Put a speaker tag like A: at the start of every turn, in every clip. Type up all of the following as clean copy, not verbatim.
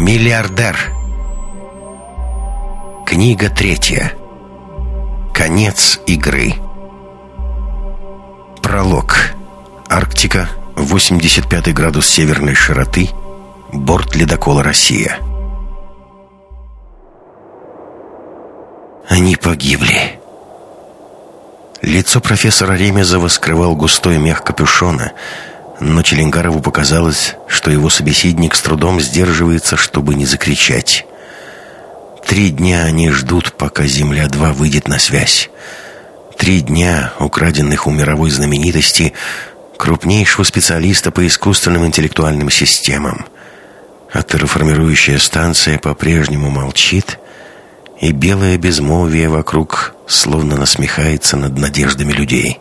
A: Миллиардер. Книга 3. Конец игры. Пролог. Арктика, 85 градус северной широты. Борт ледокола «Россия». Они погибли. Лицо профессора Ремезова скрывал густой мех капюшона, но Челенгарову показалось, что его собеседник с трудом сдерживается, чтобы не закричать. 3 дня они ждут, пока Земля-2 выйдет на связь. 3 дня, украденных у мировой знаменитости, крупнейшего специалиста по искусственным интеллектуальным системам. А терраформирующая станция по-прежнему молчит, и белое безмолвие вокруг словно насмехается над надеждами людей.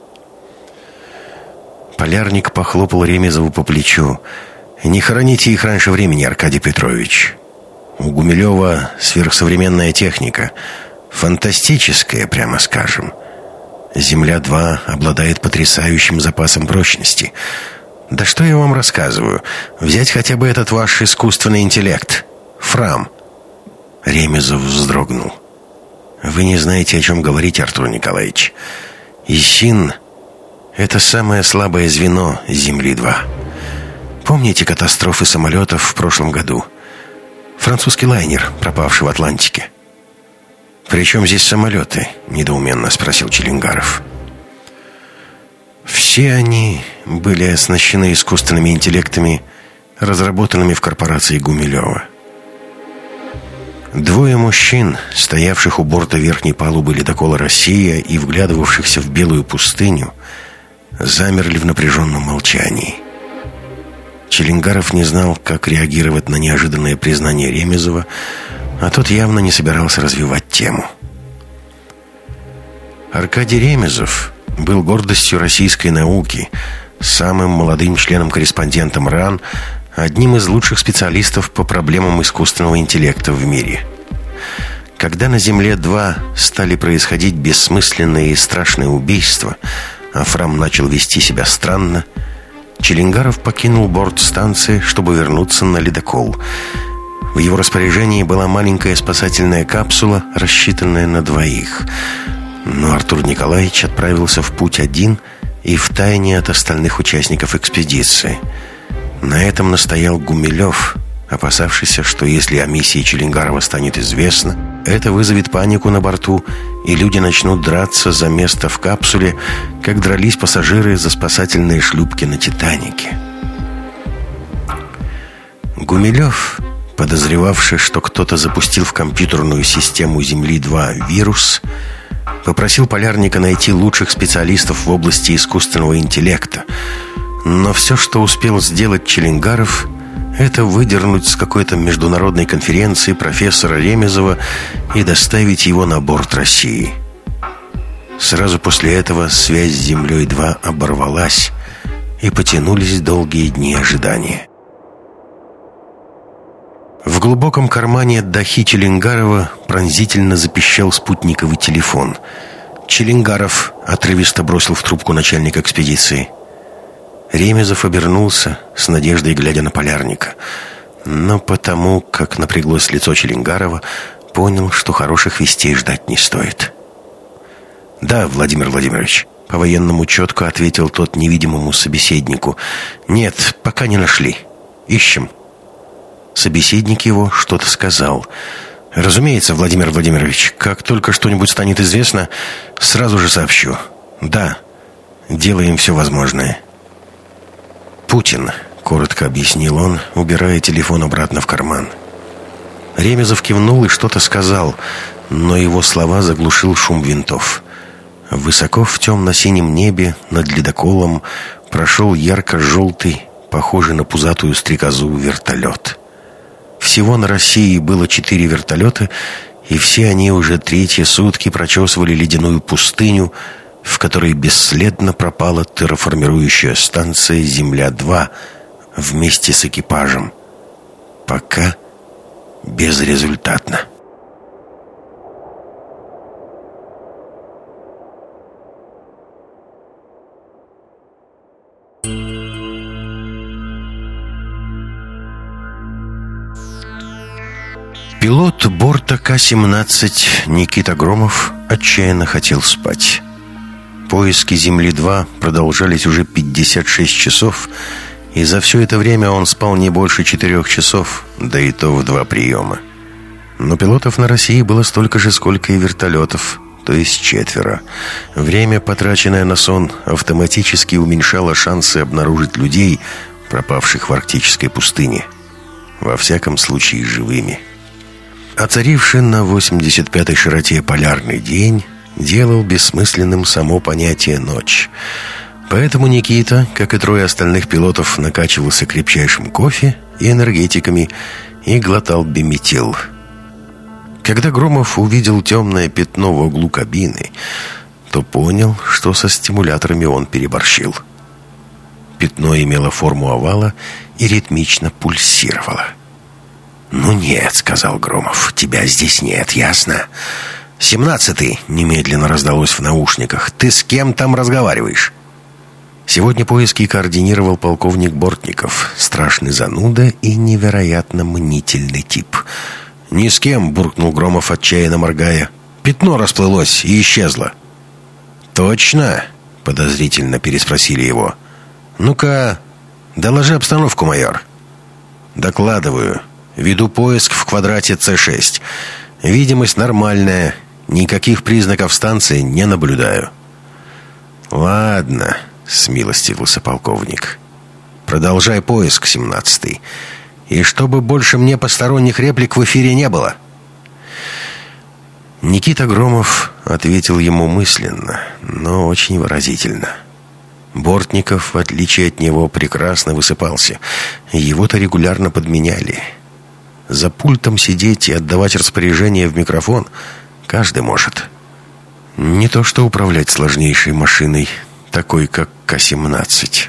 A: Полярник похлопал Ремезову по плечу. «Не хороните их раньше времени, Аркадий Петрович. У Гумилева сверхсовременная техника. Фантастическая, прямо скажем. Земля-2 обладает потрясающим запасом прочности. Да что я вам рассказываю? Взять хотя бы этот ваш искусственный интеллект. Фрам». Ремезов вздрогнул. «Вы не знаете, о чем говорите, Артур Николаевич. Исин — это самое слабое звено Земли-2. Помните катастрофы самолетов в прошлом году? Французский лайнер, пропавший в Атлантике». «При чем здесь самолеты?» — недоуменно спросил Челенгаров. «Все они были оснащены искусственными интеллектами, разработанными в корпорации Гумилева. 2 мужчин, стоявших у борта верхней палубы ледокола «Россия» и вглядывавшихся в белую пустыню, замерли в напряженном молчании. Челенгаров не знал, как реагировать на неожиданное признание Ремезова, а тот явно не собирался развивать тему. Аркадий Ремезов был гордостью российской науки, самым молодым членом-корреспондентом РАН, одним из лучших специалистов по проблемам искусственного интеллекта в мире. Когда на Земле-2 стали происходить бессмысленные и страшные убийства, а Фрам начал вести себя странно, Челенгаров покинул борт станции, чтобы вернуться на ледокол. В его распоряжении была маленькая спасательная капсула, рассчитанная на 2. Но Артур Николаевич отправился в путь один и втайне от остальных участников экспедиции. На этом настоял Гумилев, опасавшийся, что если о миссии Челенгарова станет известно, это вызовет панику на борту, и люди начнут драться за место в капсуле, как дрались пассажиры за спасательные шлюпки на «Титанике». Гумилев, подозревавший, что кто-то запустил в компьютерную систему Земли-2 вирус, попросил полярника найти лучших специалистов в области искусственного интеллекта. Но все, что успел сделать Челенгаров, это выдернуть с какой-то международной конференции профессора Ремезова и доставить его на борт «России». Сразу после этого связь с Землей-2 оборвалась, и потянулись долгие дни ожидания. В глубоком кармане дахи Челенгарова пронзительно запищал спутниковый телефон. Челенгаров отрывисто бросил в трубку начальник экспедиции. Ремезов обернулся, с надеждой глядя на полярника. Но потому, как напряглось лицо Челенгарова, понял, что хороших вестей ждать не стоит. «Да, Владимир Владимирович», — по-военному четко ответил тот невидимому собеседнику. «Нет, пока не нашли. Ищем». Собеседник его что-то сказал. «Разумеется, Владимир Владимирович, как только что-нибудь станет известно, сразу же сообщу. Да, делаем все возможное». «Путин», — коротко объяснил он, убирая телефон обратно в карман. Ремезов кивнул и что-то сказал, но его слова заглушил шум винтов. Высоко в темно-синем небе над ледоколом прошел ярко-желтый, похожий на пузатую стрекозу, вертолет. Всего на России было 4 вертолета, и все они уже 3-е сутки прочесывали ледяную пустыню, в которой бесследно пропала терраформирующая станция Земля-2 вместе с экипажем. Пока безрезультатно. Пилот борта К-17 Никита Громов отчаянно хотел спать. Поиски Земли-2 продолжались уже 56 часов, и за все это время он спал не больше 4 часов, да и то в 2 приема. Но пилотов на России было столько же, сколько и вертолетов, то есть 4. Время, потраченное на сон, автоматически уменьшало шансы обнаружить людей, пропавших в арктической пустыне. Во всяком случае, живыми. Оцаривший на 85-й широте полярный день делал бессмысленным само понятие «ночь». Поэтому Никита, как и 3 остальных пилотов, накачивался крепчайшим кофе и энергетиками и глотал биметил. Когда Громов увидел темное пятно в углу кабины, то понял, что со стимуляторами он переборщил. Пятно имело форму овала и ритмично пульсировало. «Ну нет», — сказал Громов, — «тебя здесь нет, ясно?» «17-й», — немедленно раздалось в наушниках, — «ты с кем там разговариваешь?» Сегодня поиски координировал полковник Бортников, страшный зануда и невероятно мнительный тип. «Ни с кем», — буркнул Громов, отчаянно моргая. «Пятно расплылось и исчезло». «Точно?» — подозрительно переспросили его. «Ну-ка, доложи обстановку, майор». «Докладываю. Веду поиск в квадрате С6. Видимость нормальная. Никаких признаков станции не наблюдаю». «Ладно», — смилостивился полковник. «Продолжай поиск, 17-й. И чтобы больше мне посторонних реплик в эфире не было». Никита Громов ответил ему мысленно, но очень выразительно. Бортников, в отличие от него, прекрасно высыпался. Его-то регулярно подменяли. За пультом сидеть и отдавать распоряжения в микрофон каждый может. Не то что управлять сложнейшей машиной, такой как К-17.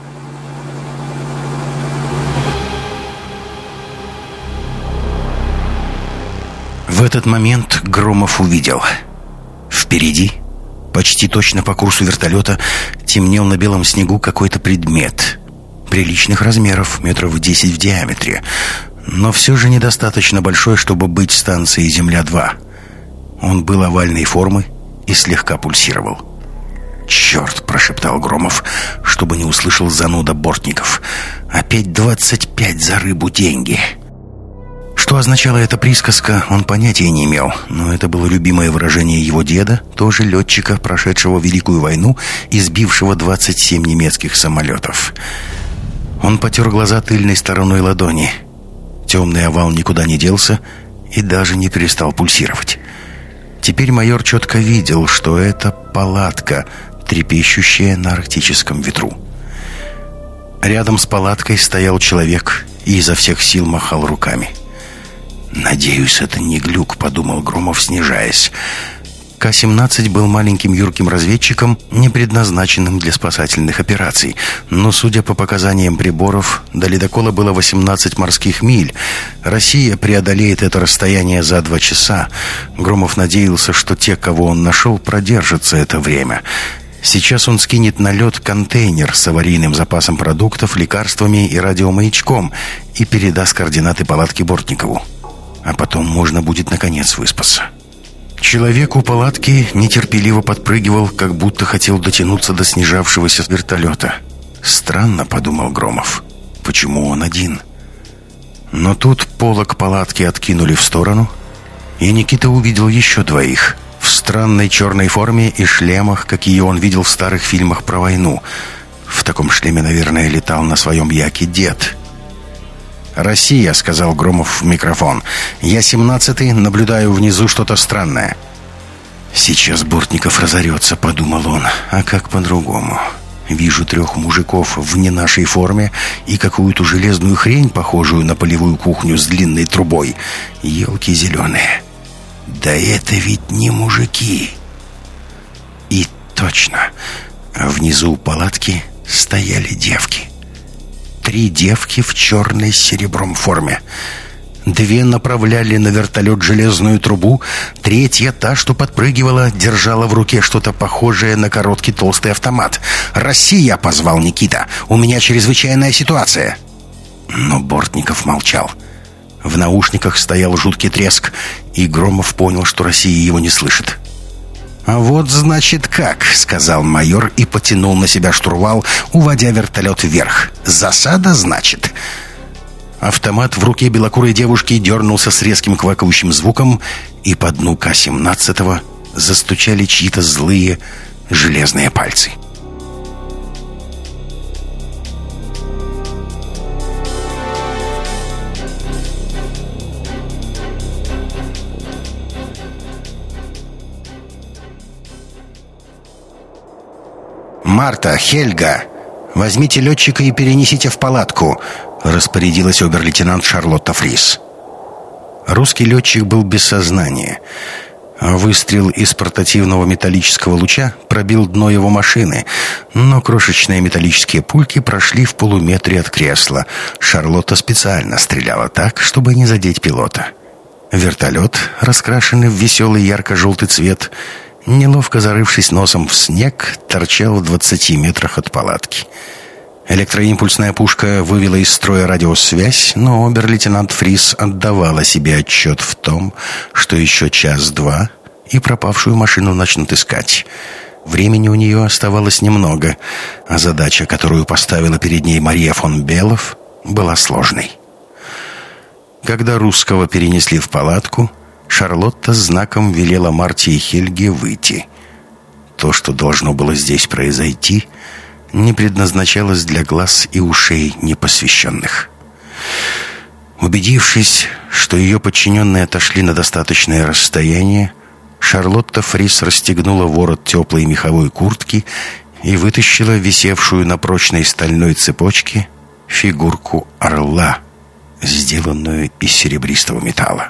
A: В этот момент Громов увидел. Впереди, почти точно по курсу вертолета, темнел на белом снегу какой-то предмет. Приличных размеров, метров 10 в диаметре, но все же недостаточно большой, чтобы быть станцией Земля-2. Он был овальной формы и слегка пульсировал. «Черт!» — прошептал Громов, чтобы не услышал зануда Бортников. «Опять 25 за рыбу деньги!» Что означала эта присказка, он понятия не имел, но это было любимое выражение его деда, тоже летчика, прошедшего Великую войну и сбившего 27 немецких самолетов. Он потер глаза тыльной стороной ладони. Темный овал никуда не делся и даже не перестал пульсировать. Теперь майор четко видел, что это палатка, трепещущая на арктическом ветру. Рядом с палаткой стоял человек и изо всех сил махал руками. «Надеюсь, это не глюк», — подумал Громов, снижаясь. К-17 был маленьким юрким разведчиком, не предназначенным для спасательных операций. Но, судя по показаниям приборов, до ледокола было 18 морских миль. Россия преодолеет это расстояние за 2 часа. Громов надеялся, что те, кого он нашел, продержатся это время. Сейчас он скинет на лед контейнер с аварийным запасом продуктов, лекарствами и радиомаячком и передаст координаты палатки Бортникову. А потом можно будет наконец выспаться. Человек у палатки нетерпеливо подпрыгивал, как будто хотел дотянуться до снижавшегося вертолета. «Странно», — подумал Громов, — «почему он один?» Но тут полог палатки откинули в сторону, и Никита увидел еще 2 в странной черной форме и шлемах, какие он видел в старых фильмах про войну. В таком шлеме, наверное, летал на своем яке дед. «Россия», — сказал Громов в микрофон. «Я 17-й, наблюдаю внизу что-то странное». «Сейчас Бортников разорется», — подумал он. «А как по-другому? Вижу 3 мужиков в не нашей форме и какую-то железную хрень, похожую на полевую кухню с длинной трубой. Елки зеленые. Да это ведь не мужики». И точно, внизу у палатки стояли девки. 3 девки в черной с серебром форме. 2 направляли на вертолет железную трубу, 3, та, что подпрыгивала, держала в руке что-то похожее на короткий толстый автомат. «Россия!» — позвал Никита. «У меня чрезвычайная ситуация!» Но Бортников молчал. В наушниках стоял жуткий треск, и Громов понял, что Россия его не слышит. «А вот, значит, как», — сказал майор и потянул на себя штурвал, уводя вертолет вверх. «Засада, значит». Автомат в руке белокурой девушки дернулся с резким квакающим звуком, и по дну К-17 застучали чьи-то злые железные пальцы. «Марта, Хельга, возьмите летчика и перенесите в палатку», — распорядилась обер-лейтенант Шарлотта Фрис. Русский летчик был без сознания. Выстрел из портативного металлического луча пробил дно его машины, но крошечные металлические пульки прошли в полуметре от кресла. Шарлотта специально стреляла так, чтобы не задеть пилота. Вертолет, раскрашенный в веселый ярко-желтый цвет, неловко зарывшись носом в снег, торчал в 20 метрах от палатки. Электроимпульсная пушка вывела из строя радиосвязь, но обер-лейтенант Фрис отдавала себе отчет в том, что еще час-два, и пропавшую машину начнут искать. Времени у нее оставалось немного, а задача, которую поставила перед ней Мария фон Белов, была сложной. Когда русского перенесли в палатку, Шарлотта знаком велела Марте и Хельге выйти. То, что должно было здесь произойти, не предназначалось для глаз и ушей непосвященных. Убедившись, что ее подчиненные отошли на достаточное расстояние, Шарлотта Фрис расстегнула ворот теплой меховой куртки и вытащила висевшую на прочной стальной цепочке фигурку орла, сделанную из серебристого металла.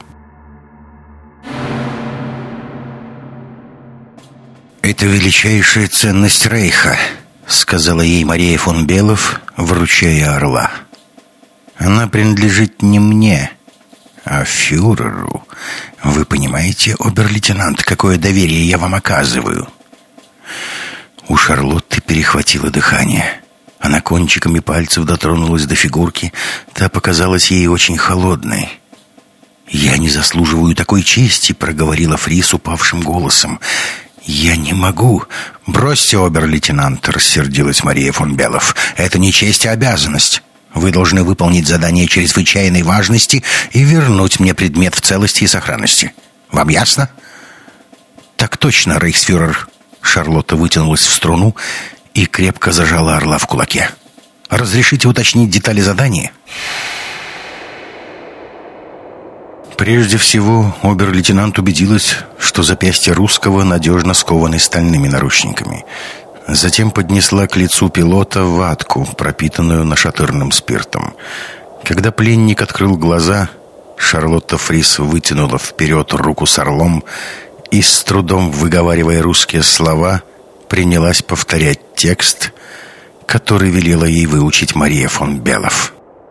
A: «Это величайшая ценность Рейха», — сказала ей Мария фон Белов, вручая орла. «Она принадлежит не мне, а фюреру. Вы понимаете, обер-лейтенант, какое доверие я вам оказываю?» У Шарлотты перехватило дыхание. Она кончиками пальцев дотронулась до фигурки. Та показалась ей очень холодной. «Я не заслуживаю такой чести», — проговорила Фрис упавшим голосом. «Я не могу». «Бросьте, обер-лейтенант», — рассердилась Мария фон Белов. «Это не честь, а обязанность. Вы должны выполнить задание чрезвычайной важности и вернуть мне предмет в целости и сохранности. Вам ясно?» «Так точно, рейхсфюрер». Шарлотта вытянулась в струну и крепко зажала орла в кулаке. «Разрешите уточнить детали задания?» Прежде всего, обер-лейтенант убедилась, что запястья русского надежно скованы стальными наручниками. Затем поднесла к лицу пилота ватку, пропитанную нашатырным спиртом. Когда пленник открыл глаза, Шарлотта Фрис вытянула вперед руку с орлом и, с трудом выговаривая русские слова, принялась повторять текст, который велела ей выучить Мария фон Белов.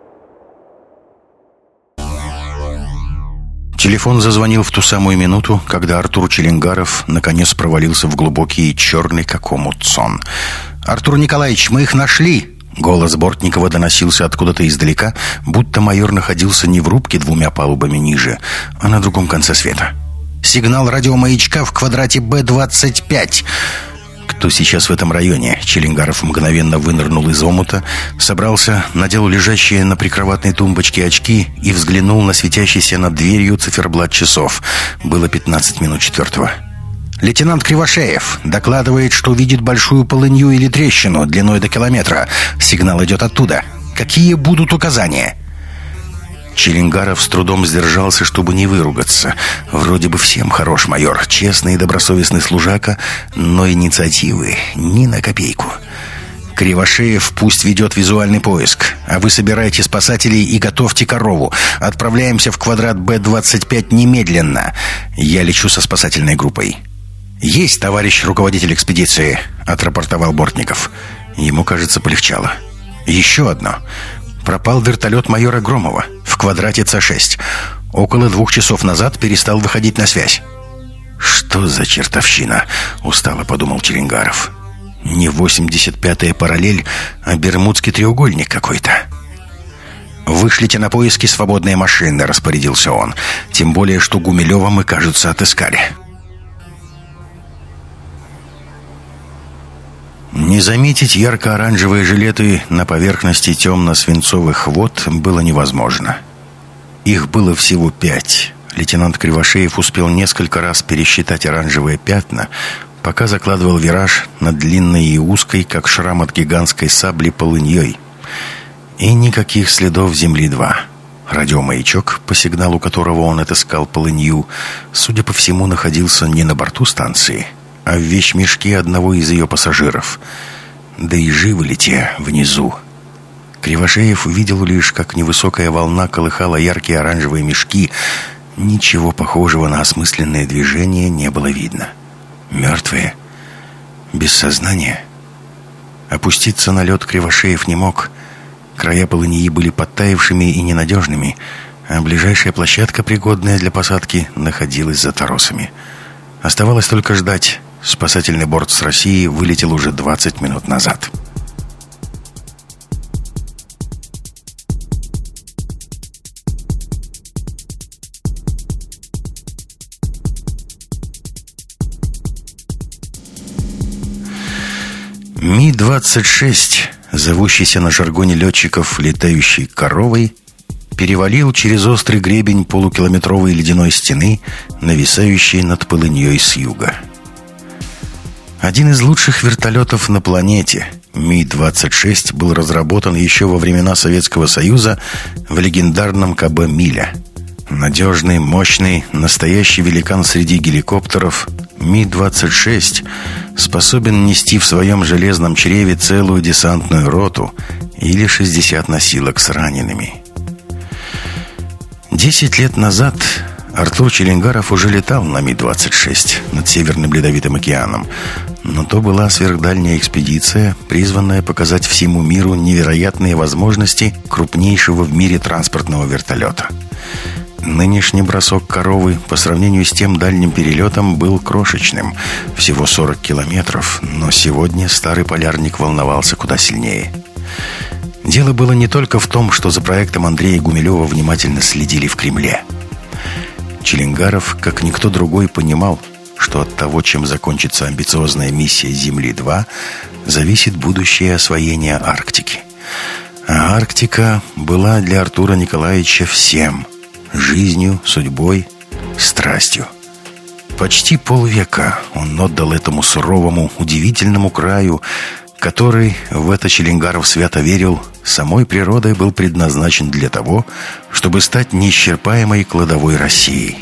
A: Телефон зазвонил в ту самую минуту, когда Артур Челенгаров наконец провалился в глубокий и черный, как омут, сон. «Артур Николаевич, мы их нашли!» Голос Бортникова доносился откуда-то издалека, будто майор находился не в рубке 2 палубами ниже, а на другом конце света. «Сигнал радиомаячка в квадрате Б-25!» «Кто сейчас в этом районе?» Челенгаров мгновенно вынырнул из омута, собрался, надел лежащие на прикроватной тумбочке очки и взглянул на светящийся над дверью циферблат часов. Было 15 минут 4. «Лейтенант Кривошеев докладывает, что видит большую полынью или трещину длиной до километра. Сигнал идет оттуда. Какие будут указания?» Челенгаров с трудом сдержался, чтобы не выругаться. Вроде бы всем хорош майор, честный и добросовестный служака, но инициативы ни на копейку. «Кривошеев пусть ведет визуальный поиск, а вы собирайте спасателей и готовьте корову. Отправляемся в квадрат Б-25 немедленно. Я лечу со спасательной группой». «Есть, товарищ руководитель экспедиции», — отрапортовал Бортников. Ему, кажется, полегчало. «Еще одно. Пропал вертолет майора Громова в квадрате С6. Около 2 часов назад перестал выходить на связь». «Что за чертовщина?» — устало подумал Челенгаров. «Не 85-я параллель, а Бермудский треугольник какой-то».
B: «Вышлите на поиски свободные машины», — распорядился он. «Тем более, что Гумилева мы, кажется, отыскали». Не заметить ярко-оранжевые жилеты на поверхности темно-свинцовых вод было невозможно. Их было всего 5. Лейтенант Кривошеев успел несколько раз пересчитать оранжевые пятна, пока закладывал вираж над длинной и узкой, как шрам от гигантской сабли, полыньей. И никаких следов Земли-2. Радиомаячок, по сигналу которого он отыскал полынью, судя по всему, находился не на борту станции, а в вещмешке одного из ее пассажиров. Да и живы ли те внизу? Кривошеев увидел лишь, как невысокая волна колыхала яркие оранжевые мешки. Ничего похожего на осмысленное движение не было видно. Мертвые? Без сознания? Опуститься на лед Кривошеев не мог. Края полыньи были подтаявшими и ненадежными, а ближайшая площадка, пригодная для посадки, находилась за торосами. Оставалось только ждать. Спасательный борт с России вылетел уже 20 минут назад. Ми-26, зовущийся на жаргоне летчиков «летающей коровой», перевалил через острый гребень полукилометровой ледяной стены, нависающей над полыньей с юга. Один из лучших вертолетов на планете, Ми-26, был разработан еще во времена Советского Союза в легендарном КБ «Миля». Надежный, мощный, настоящий великан среди геликоптеров, Ми-26 способен нести в своем железном чреве целую десантную роту или 60 носилок с ранеными. 10 лет назад Артур Челенгаров уже летал на Ми-26 над Северным Ледовитым океаном, но то была сверхдальняя экспедиция, призванная показать всему миру невероятные возможности крупнейшего в мире транспортного вертолета. Нынешний бросок коровы по сравнению с тем дальним перелетом был крошечным, всего 40 километров, но сегодня старый полярник волновался куда сильнее. Дело было не только в том, что за проектом Андрея Гумилева внимательно следили в Кремле. Челенгаров, как никто другой, понимал, что от того, чем закончится амбициозная миссия Земли-2, зависит будущее освоение Арктики. А Арктика была для Артура Николаевича всем: жизнью, судьбой, страстью. Почти полвека он отдал этому суровому, удивительному краю, который, в это Челенгаров свято верил, самой природой был предназначен для того, чтобы стать неисчерпаемой кладовой России.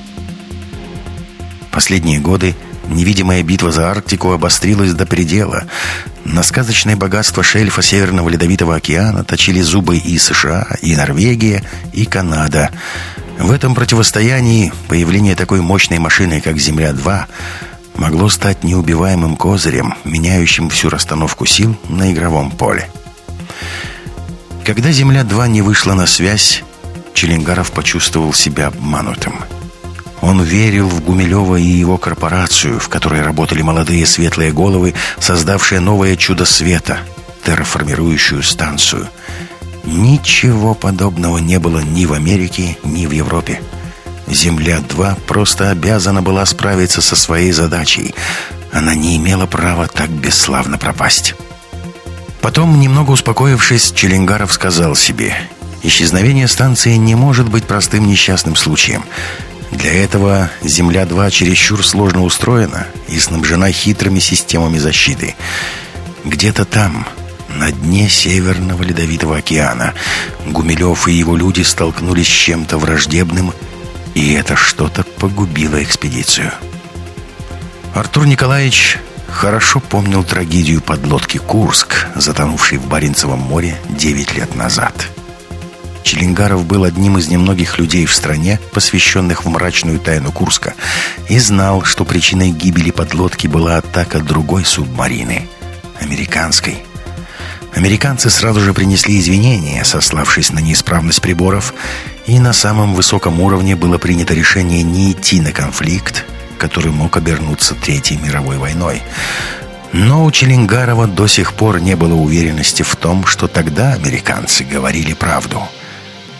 B: Последние годы невидимая битва за Арктику обострилась до предела. На сказочное богатство шельфа Северного Ледовитого океана точили зубы и США, и Норвегия, и Канада. В этом противостоянии появление такой мощной машины, как Земля-2, могло стать неубиваемым козырем, меняющим всю расстановку сил на игровом поле. Когда Земля-2 не вышла на связь, Челенгаров почувствовал себя обманутым. Он верил в Гумилева и его корпорацию, в которой работали молодые светлые головы, создавшие новое чудо света — терраформирующую станцию. Ничего подобного не было ни в Америке, ни в Европе. Земля-2 просто обязана была справиться со своей задачей. Она не имела права так бесславно пропасть. Потом, немного успокоившись, Челенгаров сказал себе: исчезновение станции не может быть простым несчастным случаем. Для этого Земля-2 чересчур сложно устроена и снабжена хитрыми системами защиты. Где-то там, на дне Северного Ледовитого океана, Гумилев и его люди столкнулись с чем-то враждебным, и это что-то погубило экспедицию. Артур Николаевич хорошо помнил трагедию подлодки «Курск», затонувшей в Баренцевом море 9 лет назад. Челенгаров был одним из немногих людей в стране, посвященных в мрачную тайну Курска, и знал, что причиной гибели подлодки была атака другой субмарины — американской. Американцы сразу же принесли извинения, сославшись на неисправность приборов, и на самом высоком уровне было принято решение не идти на конфликт, который мог обернуться Третьей мировой войной. Но у Челенгарова до сих пор не было уверенности в том, что тогда американцы говорили правду.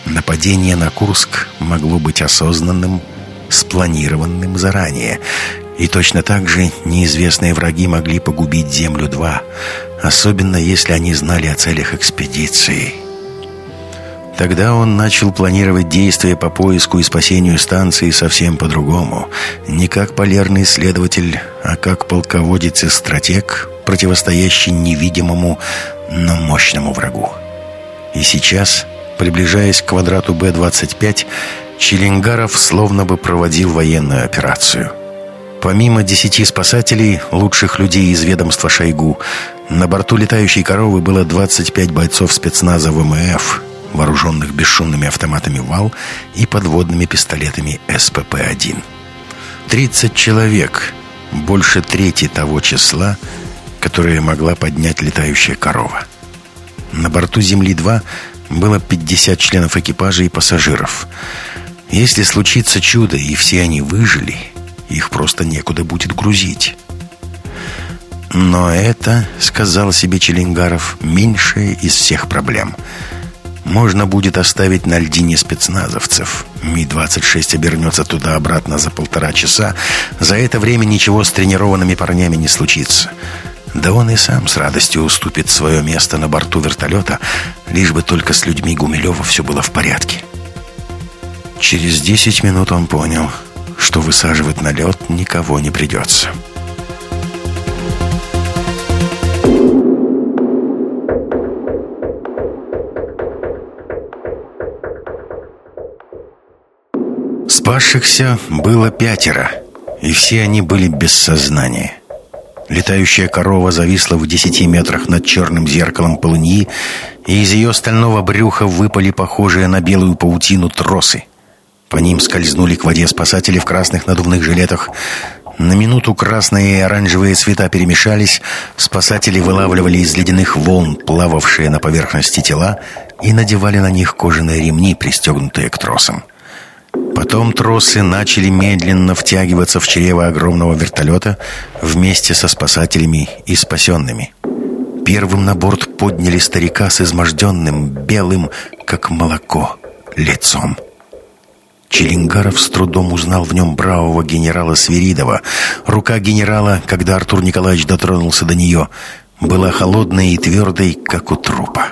B: Нападение на Курск могло быть осознанным, спланированным заранее. И точно так же неизвестные враги могли погубить Землю-2, особенно если они знали о целях экспедиции. Тогда он начал планировать действия по поиску и спасению станции совсем по-другому. Не как полярный исследователь, а как полководец и стратег, противостоящий невидимому, но мощному врагу. И сейчас, приближаясь к квадрату Б-25, Чилингаров словно бы проводил военную операцию. Помимо 10 спасателей, лучших людей из ведомства Шойгу, на борту летающей коровы было 25 бойцов спецназа ВМФ, вооруженных бесшумными автоматами ВАЛ и подводными пистолетами СПП-1. 30 человек, больше трети того числа, которое могла поднять летающая корова. На борту Земли-2 было 50 членов экипажа и пассажиров. Если случится чудо, и все они выжили, их просто некуда будет грузить. Но это, сказал себе Чилингаров, меньшая из всех проблем. Можно будет оставить на льдине спецназовцев. Ми-26 обернется туда-обратно за 1,5 часа. За это время ничего с тренированными парнями не случится. Да он и сам с радостью уступит свое место на борту вертолета, лишь бы только с людьми Гумилева все было в порядке. Через 10 минут он понял, что высаживать на лед никого не придется. Спасшихся было 5, и все они были без сознания. Летающая корова зависла в 10 метрах над черным зеркалом полыньи, и из ее стального брюха выпали похожие на белую паутину тросы. По ним скользнули к воде спасатели в красных надувных жилетах. На минуту красные и оранжевые цвета перемешались. Спасатели вылавливали из ледяных волн плававшие на поверхности тела и надевали на них кожаные ремни, пристегнутые к тросам. Потом тросы начали медленно втягиваться в чрево огромного вертолета вместе со спасателями и спасенными. Первым на борт подняли старика с изможденным, белым, как молоко, лицом. Чилингаров с трудом узнал в нем бравого генерала Свиридова. Рука генерала, когда Артур Николаевич дотронулся до нее, была холодной и твердой, как у трупа.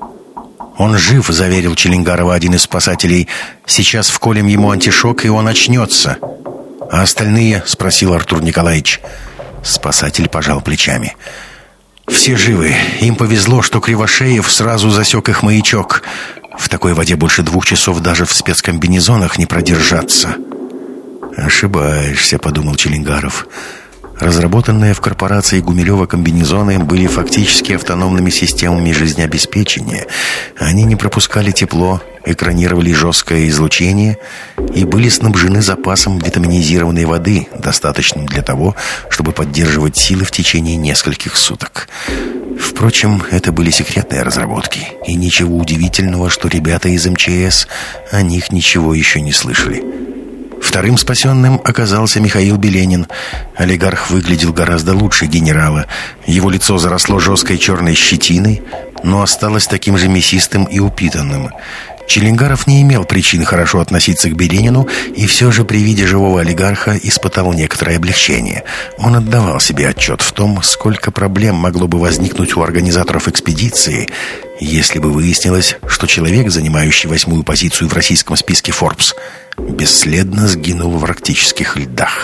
B: «Он жив», — заверил Чилингарова один из спасателей. «Сейчас вколем ему антишок, и он очнется». «А остальные?» — спросил Артур Николаевич. Спасатель пожал плечами. «Все живы. Им повезло, что Кривошеев сразу засек их маячок. В такой воде больше 2 часов даже в спецкомбинезонах не продержаться». «Ошибаешься», — подумал Чилингаров. Разработанные в корпорации Гумилева комбинезоны были фактически автономными системами жизнеобеспечения. Они не пропускали тепло, экранировали жесткое излучение и были снабжены запасом витаминизированной воды, достаточным для того, чтобы поддерживать силы в течение нескольких суток. Впрочем, это были секретные разработки, и ничего удивительного, что ребята из МЧС о них ничего еще не слышали. Вторым спасенным оказался Михаил Беленин. Олигарх выглядел гораздо лучше генерала. Его лицо заросло жесткой черной щетиной, но осталось таким же мясистым и упитанным. Чилингаров не имел причин хорошо относиться к Беленину, и все же при виде живого олигарха испытал некоторое облегчение. Он отдавал себе отчет в том, сколько проблем могло бы возникнуть у организаторов экспедиции, если бы выяснилось, что человек, занимающий 8-ю позицию в российском списке Forbes, бесследно сгинул в арктических льдах.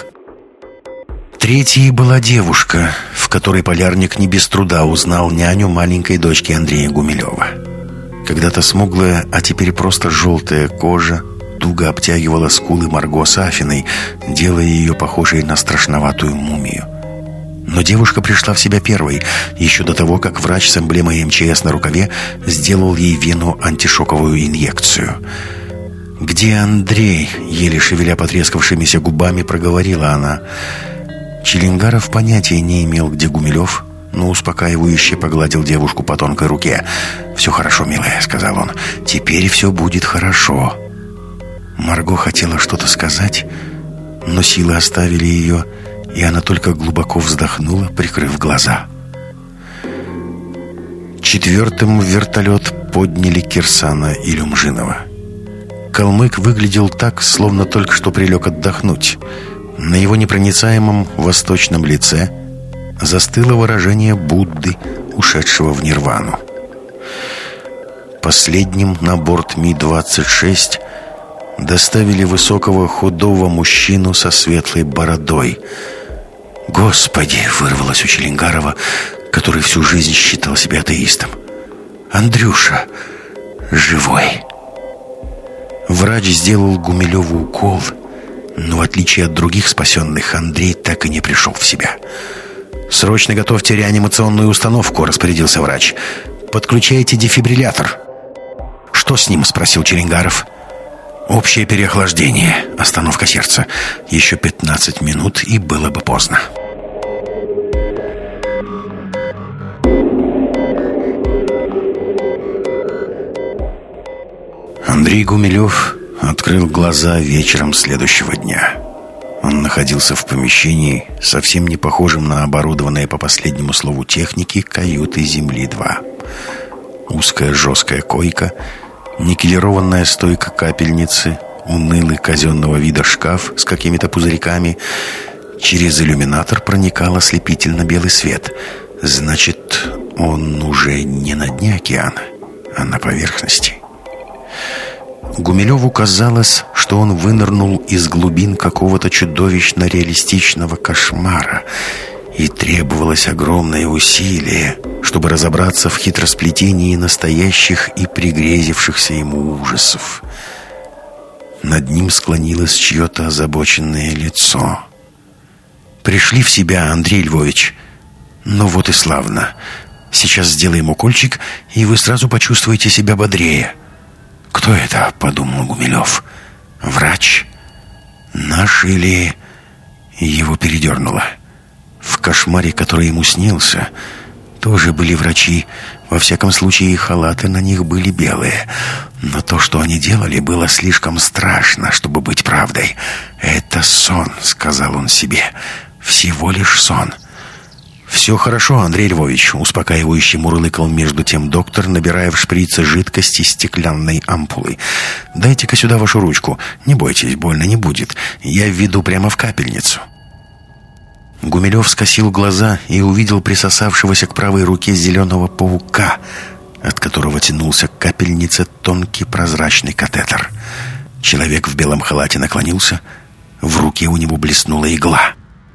B: Третьей была девушка, в которой полярник не без труда узнал няню маленькой дочки Андрея Гумилева. Когда-то смуглая, а теперь просто желтая кожа туго обтягивала скулы Марго Сафиной, делая ее похожей на страшноватую мумию. Но девушка пришла в себя первой, еще до того, как врач с эмблемой МЧС на рукаве сделал ей в вену антишоковую инъекцию. «Где Андрей?» — еле шевеля потрескавшимися губами проговорила она. Чилингаров понятия не имел, где Гумилев, но успокаивающе погладил девушку по тонкой руке. «Все хорошо, милая», — сказал он. «Теперь все будет хорошо». Марго хотела что-то сказать, но силы оставили ее, и она только глубоко вздохнула, прикрыв глаза. Четвертым в вертолет подняли Кирсана и Люмжинова. калмык выглядел так, словно только что прилег отдохнуть. На его непроницаемом восточном лице застыло выражение Будды, ушедшего в нирвану. Последним на борт Ми-26 доставили высокого худого мужчину со светлой бородой. «Господи!» — вырвалось у Челенгарова, который всю жизнь считал себя атеистом. «Андрюша! Живой!» Врач сделал Гумилеву укол, но в отличие от других спасенных, Андрей так и не пришел в себя. «Срочно готовьте реанимационную установку», — распорядился врач. «Подключайте дефибриллятор». «Что с ним?» — спросил Челенгаров. «Общее переохлаждение, остановка сердца. Еще 15 минут, и было бы поздно». Андрей Гумилев открыл глаза вечером следующего дня. Он находился в помещении, совсем не похожем на оборудованные по последнему слову техники каюты Земли-2. Узкая жесткая койка, никелированная стойка капельницы, унылый казенного вида шкаф с какими-то пузырьками. Через иллюминатор проникал ослепительно белый свет. Значит, он уже не на дне океана, а на поверхности. Гумилеву казалось, что он вынырнул из глубин какого-то чудовищно реалистичного кошмара, и требовалось огромное усилие, чтобы разобраться в хитросплетении настоящих и пригрезившихся ему ужасов. Над ним склонилось чье-то озабоченное лицо. «Пришли в себя, Андрей Львович. Ну вот и славно. Сейчас сделаем укольчик, и вы сразу почувствуете себя бодрее». «Кто это?» — подумал Гумилев. «Врач? Наш или...» Его передернуло. В кошмаре, который ему снился, тоже были врачи. Во всяком случае, и халаты на них были белые. Но то, что они делали, было слишком страшно, чтобы быть правдой. «Это сон», — сказал он себе. «Всего лишь сон». «Все хорошо, Андрей Львович», — успокаивающе мурлыкал между тем доктор, набирая в шприце жидкости стеклянной ампулой. «Дайте-ка сюда вашу ручку. Не бойтесь, больно не будет. Я введу прямо в капельницу». Гумилев скосил глаза и увидел присосавшегося к правой руке зеленого паука, от которого тянулся к капельнице тонкий прозрачный катетер. Человек в белом халате наклонился. В руке у него блеснула игла.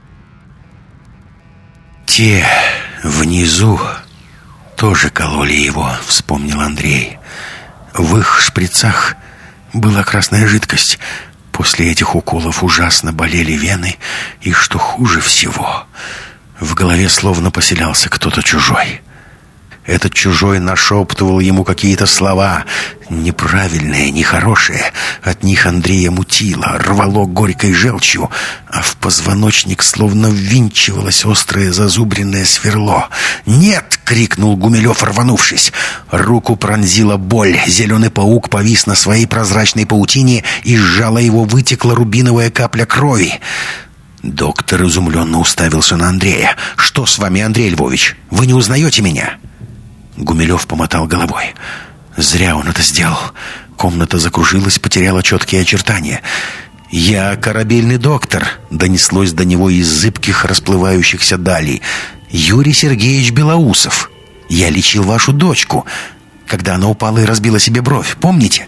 B: «Те внизу тоже кололи его», — вспомнил Андрей. «В их шприцах была красная жидкость. После этих уколов ужасно болели вены, и, что хуже всего, в голове словно поселялся кто-то чужой. Этот чужой нашептывал ему какие-то слова, неправильные, нехорошие. От них Андрея мутило, рвало горькой желчью, а в позвоночник словно ввинчивалось острое зазубренное сверло. «Нет!» — крикнул Гумилев, рванувшись. Руку пронзила боль. Зеленый паук повис на своей прозрачной паутине, и из жала его вытекла рубиновая капля крови. Доктор изумленно уставился на Андрея. «Что с вами, Андрей Львович? Вы не узнаете меня?» Гумилев помотал головой. Зря он это сделал. Комната закружилась, потеряла четкие очертания. «Я корабельный доктор», — донеслось до него из зыбких расплывающихся далей. «Юрий Сергеевич Белоусов. Я лечил вашу дочку, когда она упала и разбила себе бровь. Помните?»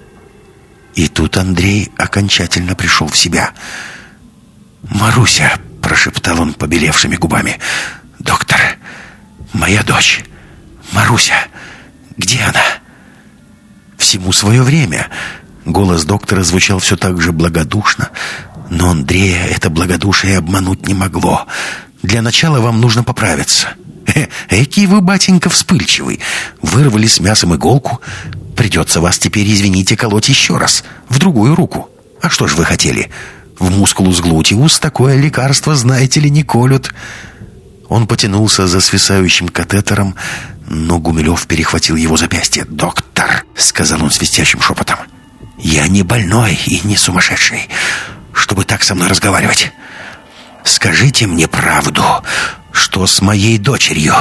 B: И тут Андрей окончательно пришел в себя. «Маруся», — прошептал он побелевшими губами. «Доктор, моя дочь. Маруся, где она?» «Всему свое время». Голос доктора звучал все так же благодушно, но Андрея это благодушие обмануть не могло. «Для начала вам нужно поправиться». «Экий вы, батенька, вспыльчивый. Вырвали с мясом иголку. Придется вас теперь, извините, колоть еще раз, в другую руку. А что ж вы хотели? В мускулус глутиус такое лекарство, знаете ли, не колют». Он потянулся за свисающим катетером, но Гумилев перехватил его запястье. «Доктор», — сказал он свистящим шепотом, — «я не больной и не сумасшедший, чтобы так со мной разговаривать. Скажите мне правду, что с моей дочерью?»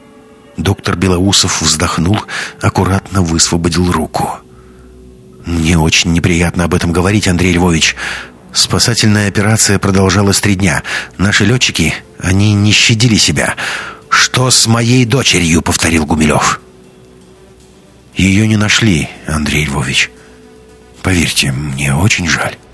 B: Доктор Белоусов вздохнул, аккуратно высвободил руку. «Мне
A: Мне очень неприятно об этом говорить, Андрей Львович. Спасательная операция продолжалась 3 дня. Наши летчики, они не щадили себя. «Что с моей дочерью?» — повторил Гумилев. «Ее не нашли, Андрей Львович. Поверьте, мне очень жаль».